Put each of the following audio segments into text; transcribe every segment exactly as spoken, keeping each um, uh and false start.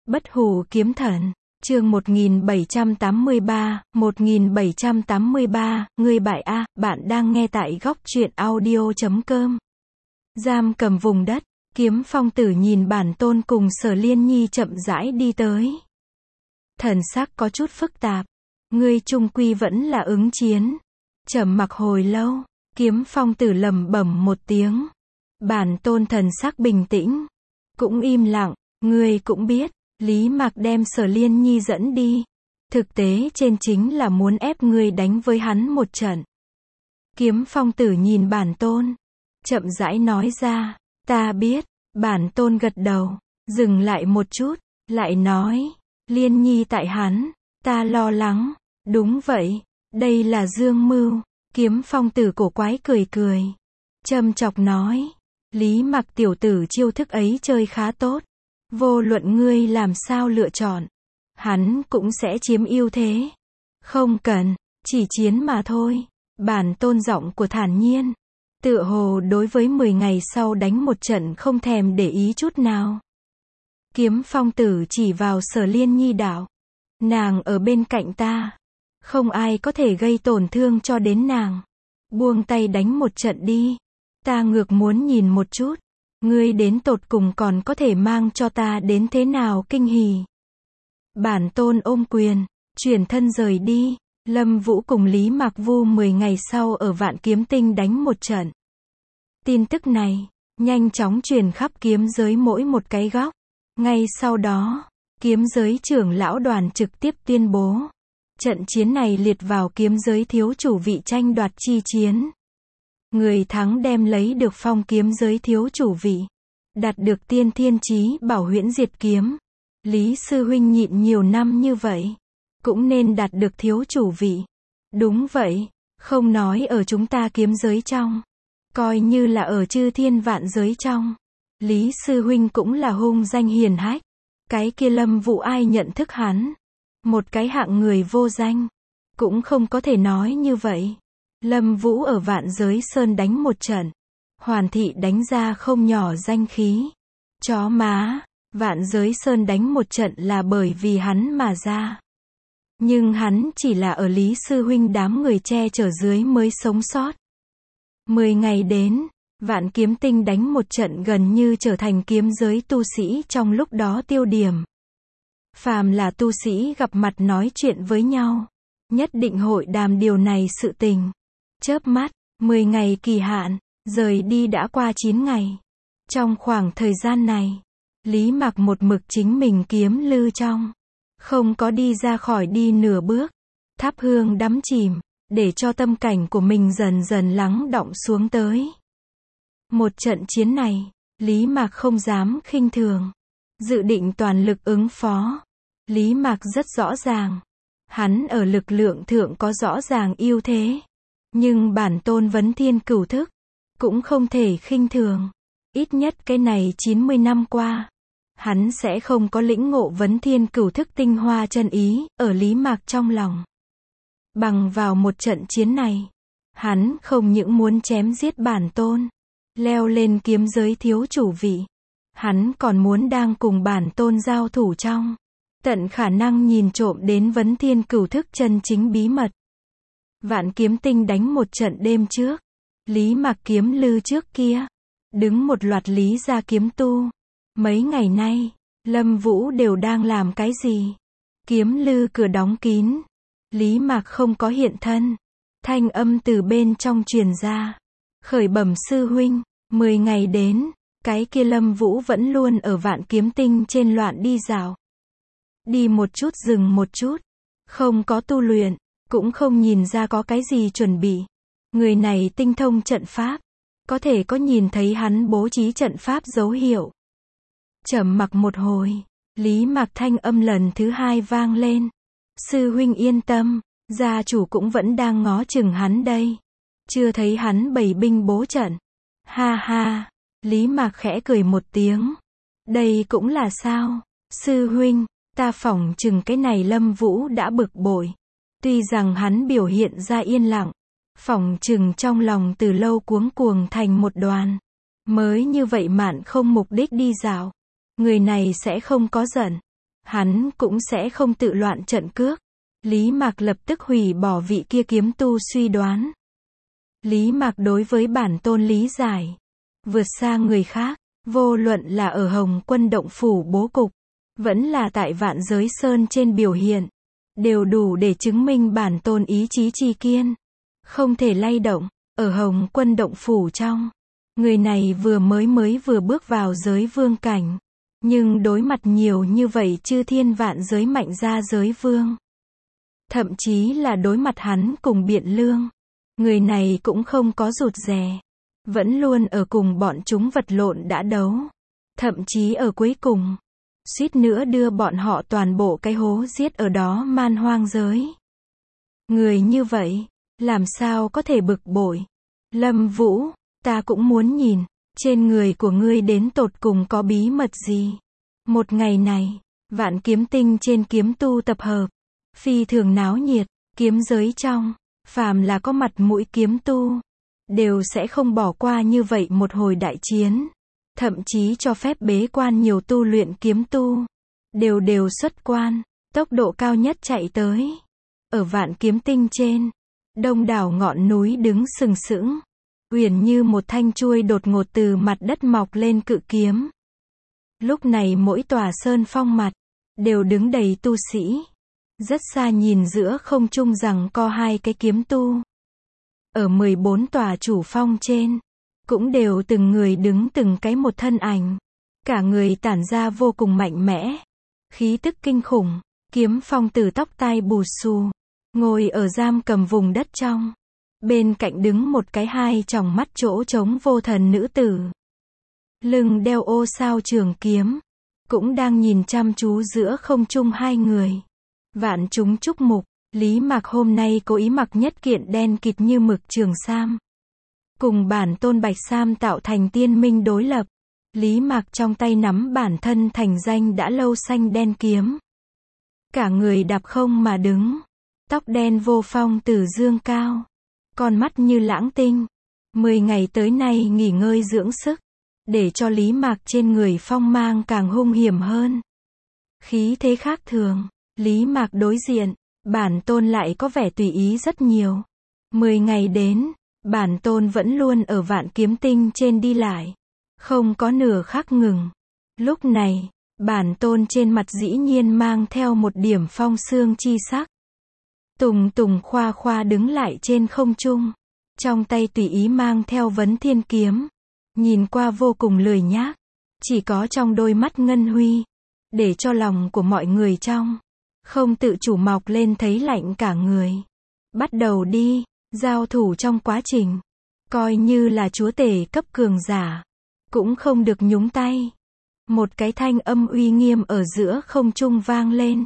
Bất hủ kiếm thần, chương một nghìn bảy trăm tám mươi ba, một nghìn bảy trăm tám mươi ba, người bại A, bạn đang nghe tại góc truyện audio chấm com. Giam cầm vùng đất, Kiếm Phong Tử nhìn bản tôn cùng Sở Liên Nhi chậm rãi đi tới. Thần sắc có chút phức tạp, ngươi chung quy vẫn là ứng chiến. Trầm mặc hồi lâu, Kiếm Phong Tử lẩm bẩm một tiếng. Bản tôn thần sắc bình tĩnh, cũng im lặng, ngươi cũng biết. Lý Mạc đem Sở Liên Nhi dẫn đi. Thực tế trên chính là muốn ép ngươi đánh với hắn một trận. Kiếm Phong Tử nhìn bản tôn, chậm rãi nói ra, ta biết. Bản tôn gật đầu, dừng lại một chút, lại nói, Liên Nhi tại hắn, ta lo lắng. Đúng vậy, đây là dương mưu. Kiếm Phong Tử cổ quái cười cười, châm chọc nói, Lý Mạc tiểu tử chiêu thức ấy chơi khá tốt. Vô luận ngươi làm sao lựa chọn, hắn cũng sẽ chiếm ưu thế. Không cần, chỉ chiến mà thôi. Bản tôn giọng của thản nhiên, tựa hồ đối với mười ngày sau đánh một trận không thèm để ý chút nào. Kiếm Phong Tử chỉ vào Sở Liên Nhi đạo, nàng ở bên cạnh ta, không ai có thể gây tổn thương cho đến nàng. Buông tay đánh một trận đi, ta ngược muốn nhìn một chút. Ngươi đến tột cùng còn có thể mang cho ta đến thế nào kinh hỉ. Bản tôn ôm quyền, chuyển thân rời đi. Lâm Vũ cùng Lý Mạc Vu mười ngày sau ở Vạn Kiếm Tinh đánh một trận. Tin tức này nhanh chóng truyền khắp kiếm giới mỗi một cái góc. Ngay sau đó, kiếm giới trưởng lão đoàn trực tiếp tuyên bố, trận chiến này liệt vào kiếm giới thiếu chủ vị tranh đoạt chi chiến. Người thắng đem lấy được phong kiếm giới thiếu chủ vị, đạt được tiên thiên chí bảo huyễn diệt kiếm. Lý sư huynh nhịn nhiều năm như vậy, cũng nên đạt được thiếu chủ vị. Đúng vậy, không nói ở chúng ta kiếm giới trong, coi như là ở chư thiên vạn giới trong, Lý sư huynh cũng là hung danh hiển hách. Cái kia Lâm Vũ ai nhận thức hắn? Một cái hạng người vô danh, cũng không có thể nói như vậy. Lâm Vũ ở Vạn Giới Sơn đánh một trận, Hoàn Thị đánh ra không nhỏ danh khí. Chó má, Vạn Giới Sơn đánh một trận là bởi vì hắn mà ra. Nhưng hắn chỉ là ở Lý sư huynh đám người che chở dưới mới sống sót. Mười ngày đến, Vạn Kiếm Tinh đánh một trận gần như trở thành kiếm giới tu sĩ trong lúc đó tiêu điểm. Phàm là tu sĩ gặp mặt nói chuyện với nhau, nhất định hội đàm điều này sự tình. Chớp mắt, mười ngày kỳ hạn, rời đi đã qua chín ngày. Trong khoảng thời gian này, Lý Mạc một mực chính mình kiếm lư trong, không có đi ra khỏi đi nửa bước, thắp hương đắm chìm, để cho tâm cảnh của mình dần dần lắng đọng xuống tới. Một trận chiến này, Lý Mạc không dám khinh thường, dự định toàn lực ứng phó. Lý Mạc rất rõ ràng, hắn ở lực lượng thượng có rõ ràng ưu thế. Nhưng bản tôn vấn thiên cửu thức, cũng không thể khinh thường. Ít nhất cái này chín mươi năm qua, hắn sẽ không có lĩnh ngộ vấn thiên cửu thức tinh hoa chân ý, ở Lý Mạc trong lòng. Bằng vào một trận chiến này, hắn không những muốn chém giết bản tôn, leo lên kiếm giới thiếu chủ vị, hắn còn muốn đang cùng bản tôn giao thủ trong, tận khả năng nhìn trộm đến vấn thiên cửu thức chân chính bí mật. Vạn Kiếm Tinh đánh một trận đêm trước, Lý Mạc kiếm lư trước kia, đứng một loạt Lý gia kiếm tu. Mấy ngày nay, Lâm Vũ đều đang làm cái gì? Kiếm lư cửa đóng kín, Lý Mạc không có hiện thân. Thanh âm từ bên trong truyền ra, khởi bẩm sư huynh, mười ngày đến, cái kia Lâm Vũ vẫn luôn ở Vạn Kiếm Tinh trên loạn đi dạo. Đi một chút dừng một chút, không có tu luyện, cũng không nhìn ra có cái gì chuẩn bị. Người này tinh thông trận pháp, có thể có nhìn thấy hắn bố trí trận pháp dấu hiệu. Trầm mặc một hồi, Lý Mạc thanh âm lần thứ hai vang lên. Sư huynh yên tâm, gia chủ cũng vẫn đang ngó chừng hắn đây. Chưa thấy hắn bày binh bố trận. Ha ha, Lý Mạc khẽ cười một tiếng. Đây cũng là sao? Sư huynh, ta phỏng chừng cái này Lâm Vũ đã bực bội. Tuy rằng hắn biểu hiện ra yên lặng, phỏng chừng trong lòng từ lâu cuống cuồng thành một đoàn. Mới như vậy mạn không mục đích đi dạo, người này sẽ không có giận. hắn cũng sẽ không tự loạn trận cước. Lý Mạc lập tức hủy bỏ vị kia kiếm tu suy đoán. Lý Mạc đối với bản tôn lý giải vượt xa người khác, vô luận là ở Hồng Quân động phủ bố cục, vẫn là tại Vạn Giới Sơn trên biểu hiện, đều đủ để chứng minh bản tôn ý chí chi kiên, không thể lay động. Ở Hồng Quân động phủ trong, người này vừa mới mới vừa bước vào giới vương cảnh, nhưng đối mặt nhiều như vậy chư thiên vạn giới mạnh ra giới vương, thậm chí là đối mặt hắn cùng Biện Lương, người này cũng không có rụt rè, vẫn luôn ở cùng bọn chúng vật lộn đã đấu, thậm chí ở cuối cùng, suýt nữa đưa bọn họ toàn bộ cái hố giết ở đó man hoang giới. Người như vậy, làm sao có thể bực bội? Lâm Vũ, ta cũng muốn nhìn, trên người của ngươi đến tột cùng có bí mật gì? Một ngày này, Vạn Kiếm Tinh trên kiếm tu tập hợp, phi thường náo nhiệt, kiếm giới trong, phàm là có mặt mũi kiếm tu, đều sẽ không bỏ qua như vậy một hồi đại chiến, thậm chí cho phép bế quan nhiều tu luyện kiếm tu, đều đều xuất quan, tốc độ cao nhất chạy tới. Ở Vạn Kiếm Tinh trên, đông đảo ngọn núi đứng sừng sững, uyển như một thanh chuôi đột ngột từ mặt đất mọc lên cự kiếm. Lúc này mỗi tòa sơn phong mặt, đều đứng đầy tu sĩ. Rất xa nhìn giữa không trung rằng co hai cái kiếm tu. Ở mười bốn tòa chủ phong trên, cũng đều từng người đứng từng cái một thân ảnh. Cả người tản ra vô cùng mạnh mẽ, khí tức kinh khủng, kiếm phong từ tóc tai bù xù, ngồi ở giam cầm vùng đất trong. Bên cạnh đứng một cái hai tròng mắt chỗ trống vô thần nữ tử. Lưng đeo ô sao trường kiếm, cũng đang nhìn chăm chú giữa không trung hai người. Vạn chúng chúc mục, Lý Mạc hôm nay cố ý mặc nhất kiện đen kịt như mực trường sam. Cùng bản tôn bạch sam tạo thành tiên minh đối lập. Lý Mạc trong tay nắm bản thân thành danh đã lâu xanh đen kiếm. Cả người đạp không mà đứng. Tóc đen vô phong từ dương cao. Con mắt như lãng tinh. Mười ngày tới nay nghỉ ngơi dưỡng sức. Để cho Lý Mạc trên người phong mang càng hung hiểm hơn. Khí thế khác thường. Lý Mạc đối diện, bản tôn lại có vẻ tùy ý rất nhiều. Mười ngày đến, bản tôn vẫn luôn ở Vạn Kiếm Tinh trên đi lại. Không có nửa khắc ngừng. Lúc này, bản tôn trên mặt dĩ nhiên mang theo một điểm phong sương chi sắc. Tùng tùng khoa khoa đứng lại trên không trung. Trong tay tùy ý mang theo vấn thiên kiếm. Nhìn qua vô cùng lười nhác. Chỉ có trong đôi mắt ngân huy. Để cho lòng của mọi người trong. Không tự chủ mọc lên thấy lạnh cả người. Bắt đầu đi, giao thủ trong quá trình. Coi như là chúa tể cấp cường giả. Cũng không được nhúng tay. Một cái thanh âm uy nghiêm ở giữa không trung vang lên.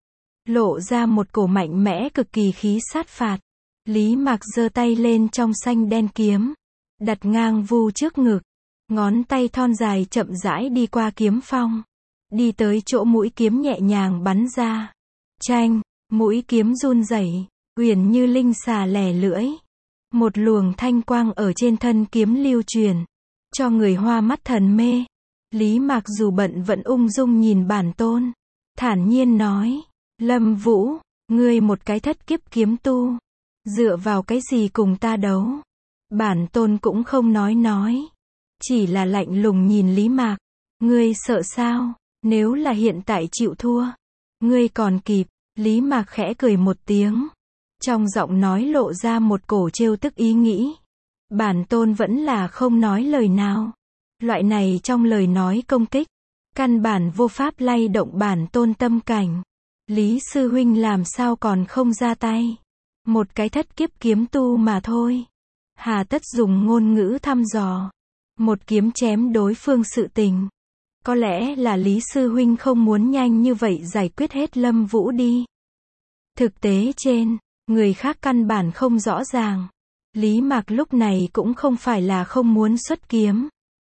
Lộ ra một cổ mạnh mẽ cực kỳ khí sát phạt. Lý Mạc giơ tay lên trong xanh đen kiếm. Đặt ngang vu trước ngực. Ngón tay thon dài chậm rãi đi qua kiếm phong. Đi tới chỗ mũi kiếm nhẹ nhàng bắn ra. Chanh, mũi kiếm run rẩy, uyển như linh xà lẻ lưỡi. Một luồng thanh quang ở trên thân kiếm lưu truyền, cho người hoa mắt thần mê. Lý Mạc dù bận vẫn ung dung nhìn bản tôn, thản nhiên nói, Lâm Vũ, ngươi một cái thất kiếp kiếm tu, dựa vào cái gì cùng ta đấu? Bản tôn cũng không nói nói, chỉ là lạnh lùng nhìn Lý Mạc, ngươi sợ sao? Nếu là hiện tại chịu thua, ngươi còn kịp. Lý Mạc khẽ cười một tiếng. Trong giọng nói lộ ra một cổ trêu tức ý nghĩ. Bản tôn vẫn là không nói lời nào. Loại này trong lời nói công kích. Căn bản vô pháp lay động bản tôn tâm cảnh. Lý sư huynh làm sao còn không ra tay. Một cái thất kiếp kiếm tu mà thôi. Hà tất dùng ngôn ngữ thăm dò. Một kiếm chém đối phương sự tình. Có lẽ là Lý sư huynh không muốn nhanh như vậy giải quyết hết Lâm Vũ đi. Thực tế trên, người khác căn bản không rõ ràng. Lý Mạc lúc này cũng không phải là không muốn xuất kiếm,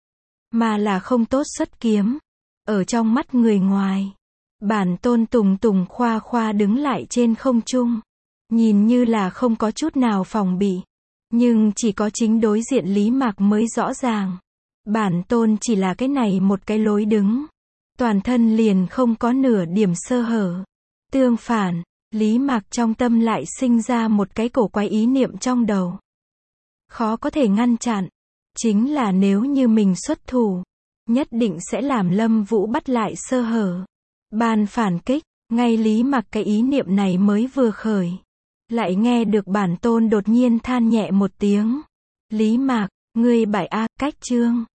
mà là không tốt xuất kiếm. Ở trong mắt người ngoài, bản tôn tùng tùng khoa khoa đứng lại trên không trung. Nhìn như là không có chút nào phòng bị. Nhưng chỉ có chính đối diện Lý Mạc mới rõ ràng. Bản tôn chỉ là cái này một cái lối đứng. toàn thân liền không có nửa điểm sơ hở. Tương phản, Lý Mạc trong tâm lại sinh ra một cái cổ quái ý niệm trong đầu. Khó có thể ngăn chặn. Chính là nếu như mình xuất thủ, nhất định sẽ làm Lâm Vũ bắt lại sơ hở. Ban phản kích, ngay Lý Mạc cái ý niệm này mới vừa khởi. Lại nghe được bản tôn đột nhiên than nhẹ một tiếng. Lý Mạc, ngươi bại a, cách chương.